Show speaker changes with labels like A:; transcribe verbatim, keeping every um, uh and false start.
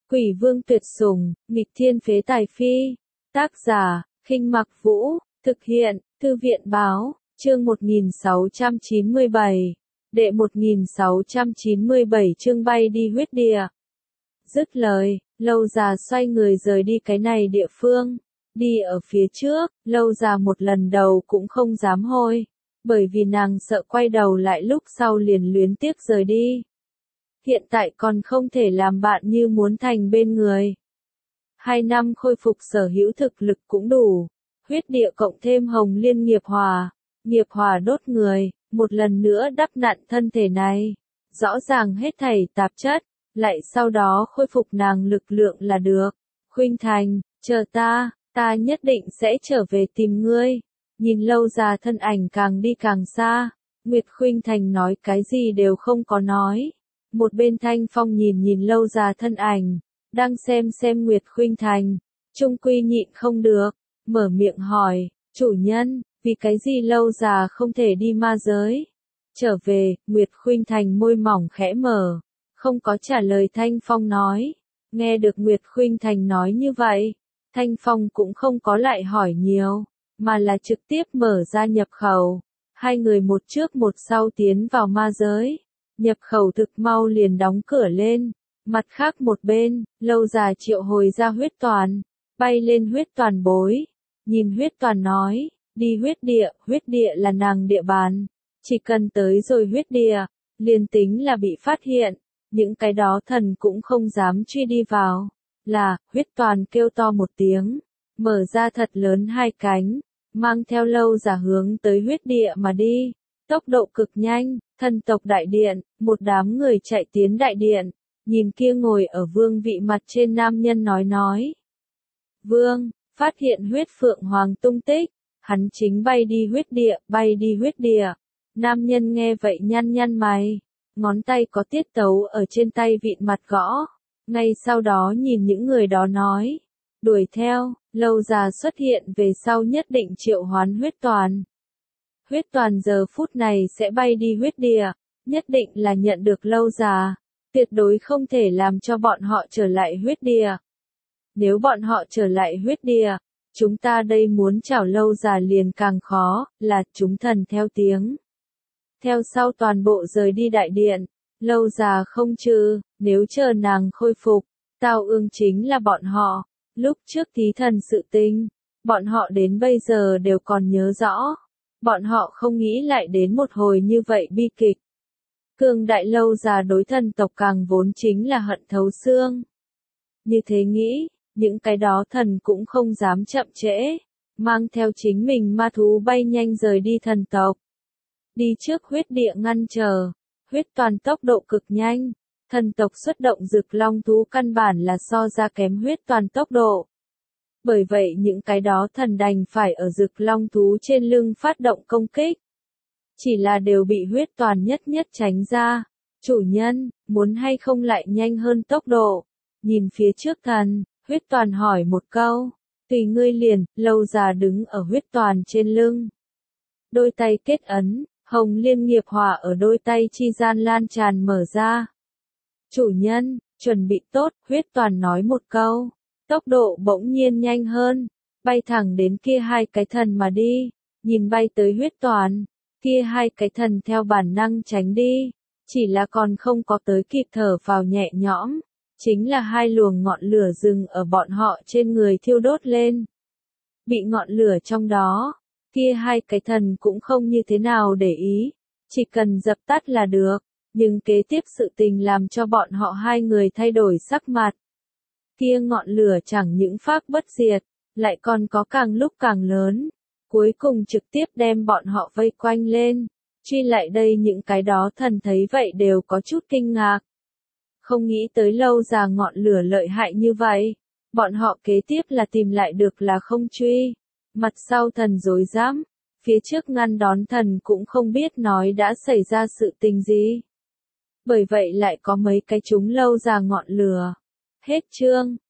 A: Quỷ vương tuyệt sủng, nghịch thiên phế tài phi. Tác giả, Khinh Mặc Vũ, thực hiện, Thư viện báo, chương một nghìn sáu trăm chín mươi bảy. Đệ một nghìn sáu trăm chín mươi bảy chương bay đi huyết địa. Dứt lời, Lâu Già xoay người rời đi cái này địa phương. Đi ở phía trước, Lâu Già một lần đầu cũng không dám hôi, bởi vì nàng sợ quay đầu lại lúc sau liền luyến tiếc rời đi. Hiện tại còn không thể làm bạn như muốn thành bên người. Hai năm khôi phục sở hữu thực lực cũng đủ. Huyết địa cộng thêm hồng liên nghiệp hòa. Nghiệp hòa đốt người, một lần nữa đắp nặn thân thể này. Rõ ràng hết thảy tạp chất, lại sau đó khôi phục nàng lực lượng là được. Khuynh Thành, chờ ta, ta nhất định sẽ trở về tìm ngươi. Nhìn Lâu Già thân ảnh càng đi càng xa, Nguyệt Khuynh Thành nói cái gì đều không có nói. Một bên Thanh Phong nhìn nhìn Lâu Già thân ảnh, đang xem xem Nguyệt Khuynh Thành, trung quy nhịn không được, mở miệng hỏi, chủ nhân, vì cái gì Lâu Già không thể đi ma giới? Trở về, Nguyệt Khuynh Thành môi mỏng khẽ mở, không có trả lời Thanh Phong nói. Nghe được Nguyệt Khuynh Thành nói như vậy, Thanh Phong cũng không có lại hỏi nhiều, mà là trực tiếp mở ra nhập khẩu. Hai người một trước một sau tiến vào ma giới. Nhập khẩu thực mau liền đóng cửa lên. Mặt khác một bên, Lâu Già triệu hồi ra huyết toàn, bay lên huyết toàn bối. Nhìn huyết toàn nói, đi huyết địa, huyết địa là nàng địa bàn. Chỉ cần tới rồi huyết địa, liền tính là bị phát hiện, những cái đó thần cũng không dám truy đi vào. Là, huyết toàn kêu to một tiếng, mở ra thật lớn hai cánh, mang theo Lâu Già hướng tới huyết địa mà đi. Tốc độ cực nhanh, thần tộc đại điện, một đám người chạy tiến đại điện, nhìn kia ngồi ở vương vị mặt trên nam nhân nói nói. Vương, phát hiện huyết phượng hoàng tung tích, hắn chính bay đi huyết địa, bay đi huyết địa. Nam nhân nghe vậy nhăn nhăn mày, ngón tay có tiết tấu ở trên tay vịn mặt gõ. Ngay sau đó nhìn những người đó nói, đuổi theo, Lâu Già xuất hiện về sau nhất định triệu hoán huyết toàn. Huyết toàn giờ phút này sẽ bay đi huyết địa, nhất định là nhận được Lâu Già, tuyệt đối không thể làm cho bọn họ trở lại huyết địa. Nếu bọn họ trở lại huyết địa, chúng ta đây muốn chảo Lâu Già liền càng khó, là chúng thần theo tiếng. Theo sau toàn bộ rời đi đại điện, Lâu Già không trừ, nếu chờ nàng khôi phục, tao ương chính là bọn họ. Lúc trước thí thần sự tình, bọn họ đến bây giờ đều còn nhớ rõ. Bọn họ không nghĩ lại đến một hồi như vậy bi kịch. Cường đại Lâu Già đối thần tộc càng vốn chính là hận thấu xương. Như thế nghĩ, những cái đó thần cũng không dám chậm trễ, mang theo chính mình ma thú bay nhanh rời đi thần tộc. Đi trước huyết địa ngăn chờ, huyết toàn tốc độ cực nhanh, thần tộc xuất động rực long thú căn bản là so ra kém huyết toàn tốc độ. Bởi vậy những cái đó thần đành phải ở rực long thú trên lưng phát động công kích. Chỉ là đều bị huyết toàn nhất nhất tránh ra. Chủ nhân, muốn hay không lại nhanh hơn tốc độ? Nhìn phía trước thần, huyết toàn hỏi một câu. Tùy ngươi liền, Lâu Già đứng ở huyết toàn trên lưng. Đôi tay kết ấn, hồng liên nghiệp hòa ở đôi tay chi gian lan tràn mở ra. Chủ nhân, chuẩn bị tốt, huyết toàn nói một câu. Tốc độ bỗng nhiên nhanh hơn, bay thẳng đến kia hai cái thần mà đi, nhìn bay tới huyết toàn, kia hai cái thần theo bản năng tránh đi, chỉ là còn không có tới kịp thở vào nhẹ nhõm, chính là hai luồng ngọn lửa rừng ở bọn họ trên người thiêu đốt lên. Bị ngọn lửa trong đó, kia hai cái thần cũng không như thế nào để ý, chỉ cần dập tắt là được, nhưng kế tiếp sự tình làm cho bọn họ hai người thay đổi sắc mặt. Kia ngọn lửa chẳng những pháp bất diệt, lại còn có càng lúc càng lớn, cuối cùng trực tiếp đem bọn họ vây quanh lên. Truy lại đây những cái đó thần thấy vậy đều có chút kinh ngạc. Không nghĩ tới Lâu Già ngọn lửa lợi hại như vậy, bọn họ kế tiếp là tìm lại được là không truy. Mặt sau thần rối rắm, phía trước ngăn đón thần cũng không biết nói đã xảy ra sự tình gì. Bởi vậy lại có mấy cái chúng Lâu Già ngọn lửa. Hết chương.